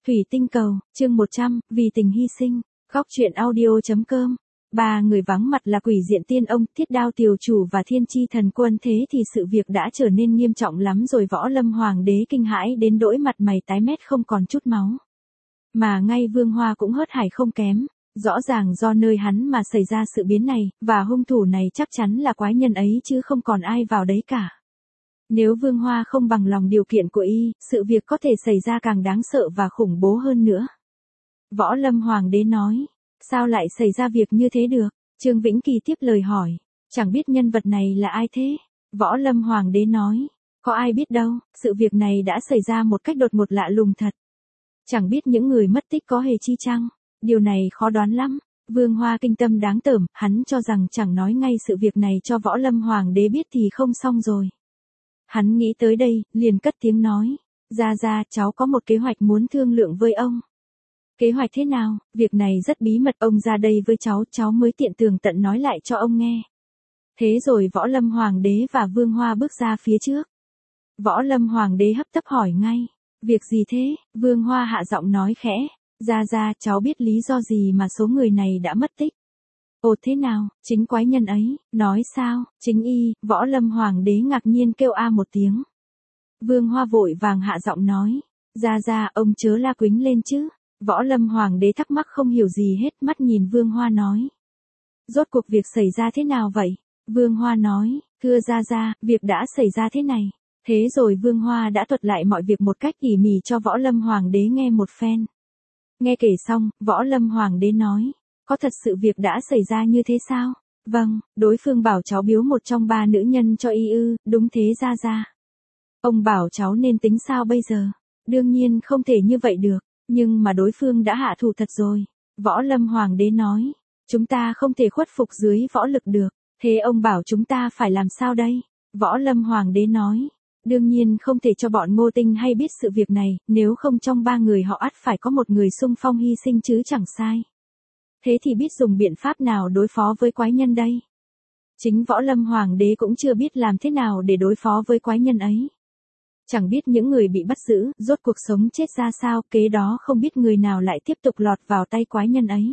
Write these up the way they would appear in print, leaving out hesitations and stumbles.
Thủy tinh cầu, chương 100, vì tình hy sinh. Góc truyện audio.com. Ba người vắng mặt là Quỷ Diện Tiên Ông, Thiết Đao Tiểu Chủ và Thiên Chi Thần Quân, thế thì sự việc đã trở nên nghiêm trọng lắm rồi. Võ Lâm Hoàng đế kinh hãi đến nỗi mặt mày tái mét không còn chút máu. Mà ngay Vương Hoa cũng hớt hải không kém. Rõ ràng do nơi hắn mà xảy ra sự biến này, và hung thủ này chắc chắn là quái nhân ấy chứ không còn ai vào đấy cả. Nếu Vương Hoa không bằng lòng điều kiện của y, sự việc có thể xảy ra càng đáng sợ và khủng bố hơn nữa. Võ Lâm Hoàng đế nói, sao lại xảy ra việc như thế được? Trương Vĩnh Kỳ tiếp lời hỏi, chẳng biết nhân vật này là ai thế? Võ Lâm Hoàng đế nói, có ai biết đâu, sự việc này đã xảy ra một cách đột ngột lạ lùng thật. Chẳng biết những người mất tích có hề chi chăng? Điều này khó đoán lắm. Vương Hoa kinh tâm đáng tởm, hắn cho rằng chẳng nói ngay sự việc này cho Võ Lâm Hoàng đế biết thì không xong rồi. Hắn nghĩ tới đây, liền cất tiếng nói, ra, cháu có một kế hoạch muốn thương lượng với ông. Kế hoạch thế nào? Việc này rất bí mật, ông ra đây với cháu mới tiện tường tận nói lại cho ông nghe. Thế rồi Võ Lâm Hoàng đế và Vương Hoa bước ra phía trước. Võ Lâm Hoàng đế hấp tấp hỏi ngay, việc gì thế? Vương Hoa hạ giọng nói khẽ, ra, cháu biết lý do gì mà số người này đã mất tích. Ồ thế nào, chính quái nhân ấy, nói sao, chính y, Võ Lâm Hoàng đế ngạc nhiên kêu a một tiếng. Vương Hoa vội vàng hạ giọng nói, ra, ông chớ la quính lên chứ. Võ Lâm Hoàng đế thắc mắc không hiểu gì hết, mắt nhìn Vương Hoa nói. Rốt cuộc việc xảy ra thế nào vậy? Vương Hoa nói, thưa ra, việc đã xảy ra thế này. Thế rồi Vương Hoa đã thuật lại mọi việc một cách tỉ mỉ cho Võ Lâm Hoàng đế nghe một phen. Nghe kể xong, Võ Lâm Hoàng đế nói, có thật sự việc đã xảy ra như thế sao? Vâng, đối phương bảo cháu biếu một trong ba nữ nhân cho y ư, đúng thế ra. Ông bảo cháu nên tính sao bây giờ? Đương nhiên không thể như vậy được, nhưng mà đối phương đã hạ thủ thật rồi. Võ Lâm Hoàng đế nói, chúng ta không thể khuất phục dưới võ lực được, thế ông bảo chúng ta phải làm sao đây? Võ Lâm Hoàng đế nói, đương nhiên không thể cho bọn Ngô Tinh hay biết sự việc này, nếu không trong ba người họ ắt phải có một người xung phong hy sinh chứ chẳng sai. Thế thì biết dùng biện pháp nào đối phó với quái nhân đây? Chính Võ Lâm Hoàng đế cũng chưa biết làm thế nào để đối phó với quái nhân ấy. Chẳng biết những người bị bắt giữ, rốt cuộc sống chết ra sao, kế đó không biết người nào lại tiếp tục lọt vào tay quái nhân ấy.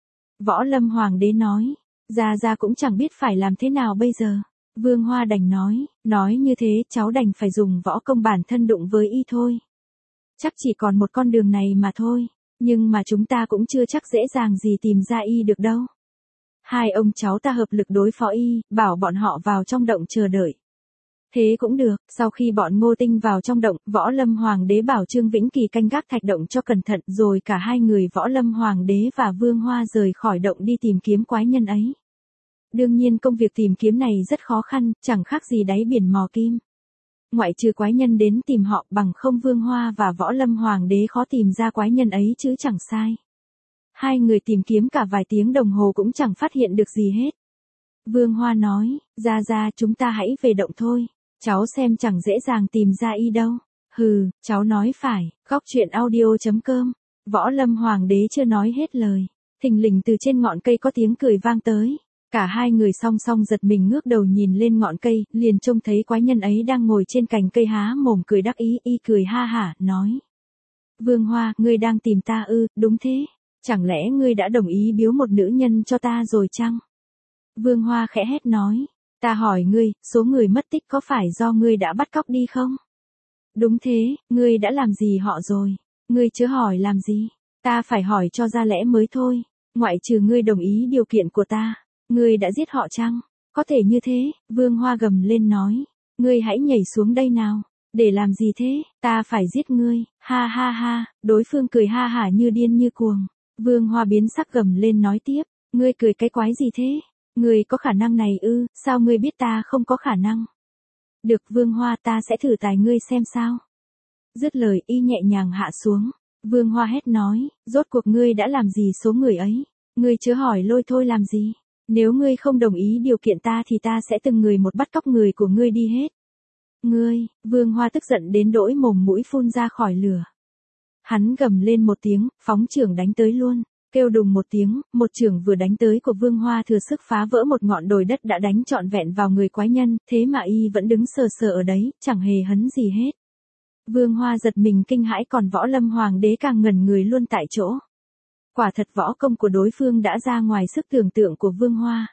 Võ Lâm Hoàng đế nói, ra cũng chẳng biết phải làm thế nào bây giờ. Vương Hoa đành nói như thế cháu đành phải dùng võ công bản thân đụng với y thôi. Chắc chỉ còn một con đường này mà thôi, nhưng mà chúng ta cũng chưa chắc dễ dàng gì tìm ra y được đâu. Hai ông cháu ta hợp lực đối phó y, bảo bọn họ vào trong động chờ đợi. Thế cũng được, sau khi bọn Ngô Tinh vào trong động, Võ Lâm Hoàng đế bảo Trương Vĩnh Kỳ canh gác thạch động cho cẩn thận, rồi cả hai người Võ Lâm Hoàng đế và Vương Hoa rời khỏi động đi tìm kiếm quái nhân ấy. Đương nhiên công việc tìm kiếm này rất khó khăn, chẳng khác gì đáy biển mò kim. Ngoại trừ quái nhân đến tìm họ, bằng không Vương Hoa và Võ Lâm Hoàng đế khó tìm ra quái nhân ấy chứ chẳng sai. Hai người tìm kiếm cả vài tiếng đồng hồ cũng chẳng phát hiện được gì hết. Vương Hoa nói, ra chúng ta hãy về động thôi. Cháu xem chẳng dễ dàng tìm ra y đâu. Hừ, cháu nói phải. Góc truyện audio.com. Võ Lâm Hoàng đế chưa nói hết lời. Thình lình từ trên ngọn cây có tiếng cười vang tới. Cả hai người song song giật mình ngước đầu nhìn lên ngọn cây, liền trông thấy quái nhân ấy đang ngồi trên cành cây há mồm cười đắc ý, y cười ha hả, nói. Vương Hoa, ngươi đang tìm ta ư? Đúng thế. Chẳng lẽ ngươi đã đồng ý biếu một nữ nhân cho ta rồi chăng? Vương Hoa khẽ hét nói. Ta hỏi ngươi, số người mất tích có phải do ngươi đã bắt cóc đi không? Đúng thế, ngươi đã làm gì họ rồi? Ngươi chớ hỏi làm gì? Ta phải hỏi cho ra lẽ mới thôi. Ngoại trừ ngươi đồng ý điều kiện của ta, ngươi đã giết họ chăng? Có thể như thế, Vương Hoa gầm lên nói. Ngươi hãy nhảy xuống đây nào. Để làm gì thế? Ta phải giết ngươi. Ha, đối phương cười ha hả như điên như cuồng. Vương Hoa biến sắc gầm lên nói tiếp. Ngươi cười cái quái gì thế? Ngươi có khả năng này ư? Sao ngươi biết ta không có khả năng? Được Vương Hoa, ta sẽ thử tài ngươi xem sao. Dứt lời y nhẹ nhàng hạ xuống. Vương Hoa hét nói, rốt cuộc ngươi đã làm gì số người ấy? Ngươi chớ hỏi lôi thôi làm gì? Nếu ngươi không đồng ý điều kiện ta thì ta sẽ từng người một bắt cóc người của ngươi đi hết. Ngươi, Vương Hoa tức giận đến nỗi mồm mũi phun ra khỏi lửa. Hắn gầm lên một tiếng, phóng chưởng đánh tới luôn. Kêu đùng một tiếng, một chưởng vừa đánh tới của Vương Hoa thừa sức phá vỡ một ngọn đồi đất đã đánh trọn vẹn vào người quái nhân, thế mà y vẫn đứng sờ sờ ở đấy, chẳng hề hấn gì hết. Vương Hoa giật mình kinh hãi, còn Võ Lâm Hoàng đế càng ngẩn người luôn tại chỗ. Quả thật võ công của đối phương đã ra ngoài sức tưởng tượng của Vương Hoa.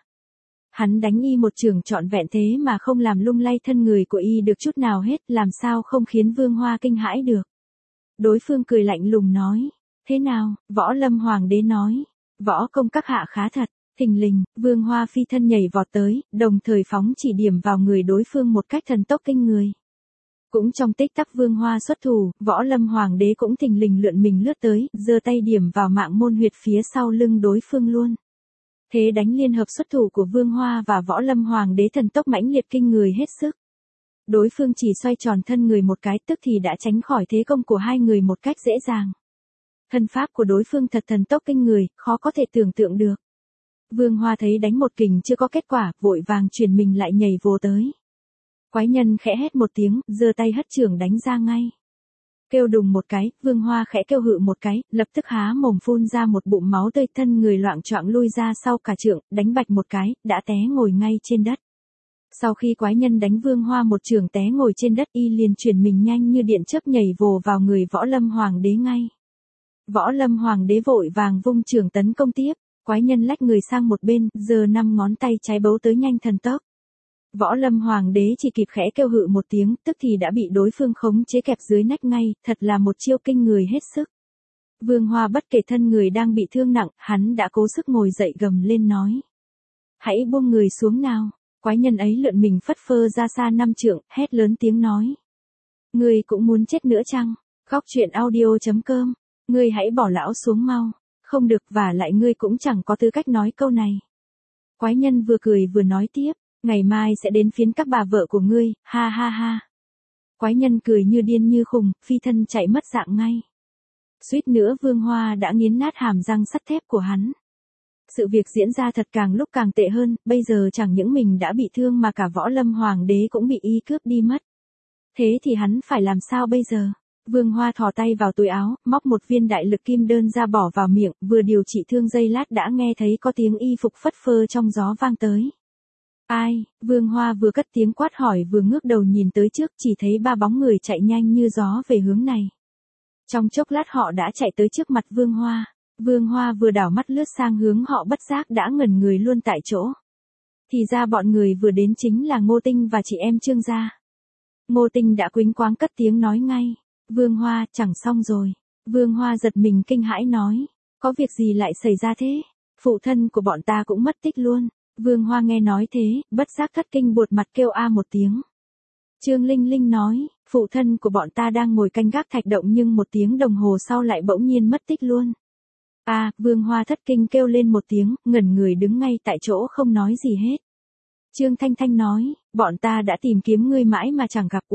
Hắn đánh y một trường trọn vẹn thế mà không làm lung lay thân người của y được chút nào hết, làm sao không khiến Vương Hoa kinh hãi được. Đối phương cười lạnh lùng nói, thế nào? Võ Lâm Hoàng đế nói, võ công các hạ khá thật. Thình lình, Vương Hoa phi thân nhảy vọt tới, đồng thời phóng chỉ điểm vào người đối phương một cách thần tốc kinh người. Cũng trong tích tắc Vương Hoa xuất thủ, Võ Lâm Hoàng đế cũng thình lình lượn mình lướt tới, giơ tay điểm vào mạng môn huyệt phía sau lưng đối phương luôn. Thế đánh liên hợp xuất thủ của Vương Hoa và Võ Lâm Hoàng đế thần tốc mãnh liệt kinh người hết sức. Đối phương chỉ xoay tròn thân người một cái tức thì đã tránh khỏi thế công của hai người một cách dễ dàng. Thân pháp của đối phương thật thần tốc kinh người, khó có thể tưởng tượng được. Vương Hoa thấy đánh một kình chưa có kết quả, vội vàng chuyển mình lại nhảy vồ tới. Quái nhân khẽ hét một tiếng, giơ tay hất chưởng đánh ra ngay. Kêu đùng một cái, Vương Hoa khẽ kêu hự một cái, lập tức há mồm phun ra một bụng máu tươi, thân người loạng choạng lui ra sau cả chưởng, đánh bạch một cái, đã té ngồi ngay trên đất. Sau khi quái nhân đánh Vương Hoa một chưởng té ngồi trên đất, y liền chuyển mình nhanh như điện chớp nhảy vồ vào người Võ Lâm Hoàng đế ngay. Võ Lâm Hoàng đế vội vàng vung chưởng tấn công tiếp, quái nhân lách người sang một bên, giơ 5 ngón tay trái bấu tới nhanh thần tốc. Võ Lâm Hoàng đế chỉ kịp khẽ kêu hự một tiếng, tức thì đã bị đối phương khống chế kẹp dưới nách ngay, thật là một chiêu kinh người hết sức. Vương Hoa bất kể thân người đang bị thương nặng, hắn đã cố sức ngồi dậy gầm lên nói. Hãy buông người xuống nào. Quái nhân ấy lượn mình phất phơ ra xa 5 trượng, hét lớn tiếng nói. Ngươi cũng muốn chết nữa chăng? Khóc chuyện audio.com. Ngươi hãy bỏ lão xuống mau. Không được, và lại ngươi cũng chẳng có tư cách nói câu này. Quái nhân vừa cười vừa nói tiếp. Ngày mai sẽ đến phiến các bà vợ của ngươi, ha ha ha. Quái nhân cười như điên như khùng, phi thân chạy mất dạng ngay. Suýt nữa Vương Hoa đã nghiến nát hàm răng sắt thép của hắn. Sự việc diễn ra thật càng lúc càng tệ hơn, bây giờ chẳng những mình đã bị thương mà cả Võ Lâm Hoàng đế cũng bị y cướp đi mất. Thế thì hắn phải làm sao bây giờ? Vương Hoa thò tay vào túi áo, móc một viên đại lực kim đơn ra bỏ vào miệng, vừa điều trị thương giây lát đã nghe thấy có tiếng y phục phất phơ trong gió vang tới. Ai? Vương Hoa vừa cất tiếng quát hỏi vừa ngước đầu nhìn tới trước, chỉ thấy 3 bóng người chạy nhanh như gió về hướng này. Trong chốc lát họ đã chạy tới trước mặt Vương Hoa. Vương Hoa vừa đảo mắt lướt sang hướng họ bất giác đã ngẩn người luôn tại chỗ. Thì ra bọn người vừa đến chính là Ngô Tinh và chị em Trương gia. Ngô Tinh đã quýnh quáng cất tiếng nói ngay. Vương Hoa, chẳng xong rồi. Vương Hoa giật mình kinh hãi nói. Có việc gì lại xảy ra thế? Phụ thân của bọn ta cũng mất tích luôn. Vương Hoa nghe nói thế, bất giác thất kinh buột mặt kêu a một tiếng. Trương Linh Linh nói, phụ thân của bọn ta đang ngồi canh gác thạch động nhưng 1 tiếng đồng hồ sau lại bỗng nhiên mất tích luôn. Vương Hoa thất kinh kêu lên một tiếng, ngẩn người đứng ngay tại chỗ không nói gì hết. Trương Thanh Thanh nói, bọn ta đã tìm kiếm ngươi mãi mà chẳng gặp.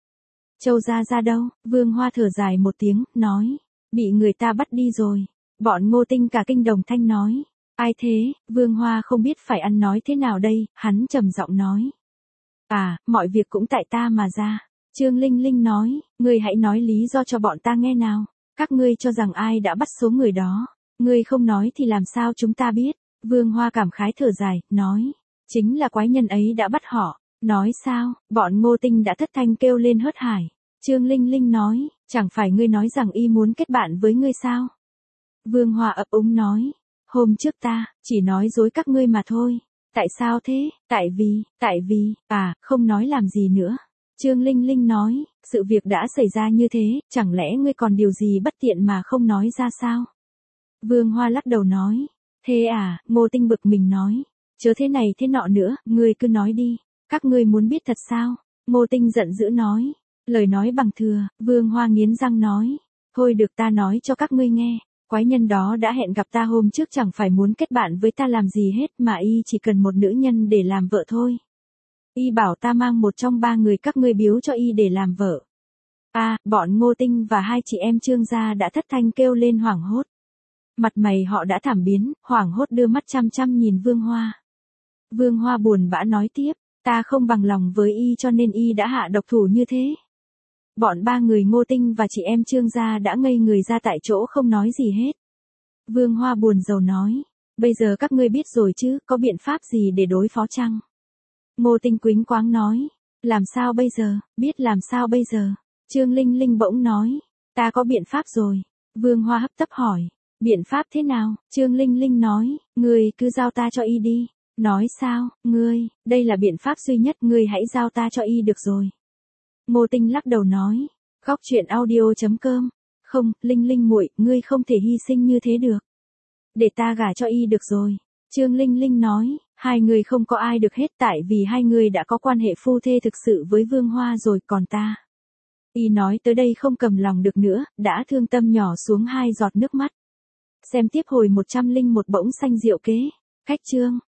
Châu gia ra đâu? Vương Hoa thở dài một tiếng, nói, bị người ta bắt đi rồi. Bọn Ngô Tinh cả kinh đồng thanh nói. Ai thế? Vương Hoa không biết phải ăn nói thế nào đây, hắn trầm giọng nói. Mọi việc cũng tại ta mà ra. Trương Linh Linh nói, ngươi hãy nói lý do cho bọn ta nghe nào. Các ngươi cho rằng ai đã bắt số người đó. Ngươi không nói thì làm sao chúng ta biết. Vương Hoa cảm khái thở dài, nói. Chính là quái nhân ấy đã bắt họ. Nói sao? Bọn Ngô Tinh đã thất thanh kêu lên hớt hải. Trương Linh Linh nói, chẳng phải ngươi nói rằng y muốn kết bạn với ngươi sao? Vương Hoa ấp úng nói. Hôm trước ta, chỉ nói dối các ngươi mà thôi. Tại sao thế? Tại vì, không nói làm gì nữa. Trương Linh Linh nói, sự việc đã xảy ra như thế, chẳng lẽ ngươi còn điều gì bất tiện mà không nói ra sao? Vương Hoa lắc đầu nói, thế Ngô Tinh bực mình nói, chớ thế này thế nọ nữa, ngươi cứ nói đi, các ngươi muốn biết thật sao? Ngô Tinh giận dữ nói, lời nói bằng thừa. Vương Hoa nghiến răng nói, thôi được, ta nói cho các ngươi nghe. Quái nhân đó đã hẹn gặp ta hôm trước, chẳng phải muốn kết bạn với ta làm gì hết mà y chỉ cần một nữ nhân để làm vợ thôi. Y bảo ta mang một trong 3 người các ngươi biếu cho y để làm vợ. Bọn Ngô Tinh và 2 chị em Trương gia đã thất thanh kêu lên hoảng hốt. Mặt mày họ đã thảm biến, hoảng hốt đưa mắt chăm chăm nhìn Vương Hoa. Vương Hoa buồn bã nói tiếp, ta không bằng lòng với y cho nên y đã hạ độc thủ như thế. Bọn 3 người Ngô Tinh và chị em Trương gia đã ngây người ra tại chỗ không nói gì hết. Vương Hoa buồn rầu nói, bây giờ các ngươi biết rồi chứ, có biện pháp gì để đối phó chăng? Ngô Tinh quýnh quáng nói, làm sao bây giờ, biết làm sao bây giờ? Trương Linh Linh bỗng nói, ta có biện pháp rồi. Vương Hoa hấp tấp hỏi, biện pháp thế nào? Trương Linh Linh nói, ngươi cứ giao ta cho y đi. Nói sao, đây là biện pháp duy nhất, ngươi hãy giao ta cho y được rồi. Ngô Tinh lắc đầu nói, Góc truyện audio.com. Không, Linh Linh muội, ngươi không thể hy sinh như thế được. Để ta gả cho y được rồi. Trương Linh Linh nói, hai người không có ai được hết tại vì hai người đã có quan hệ phu thê thực sự với Vương Hoa rồi, còn ta. Y nói tới đây không cầm lòng được nữa, đã thương tâm nhỏ xuống 2 giọt nước mắt. Xem tiếp hồi 101 bỗng xanh diệu kế. Khách chương.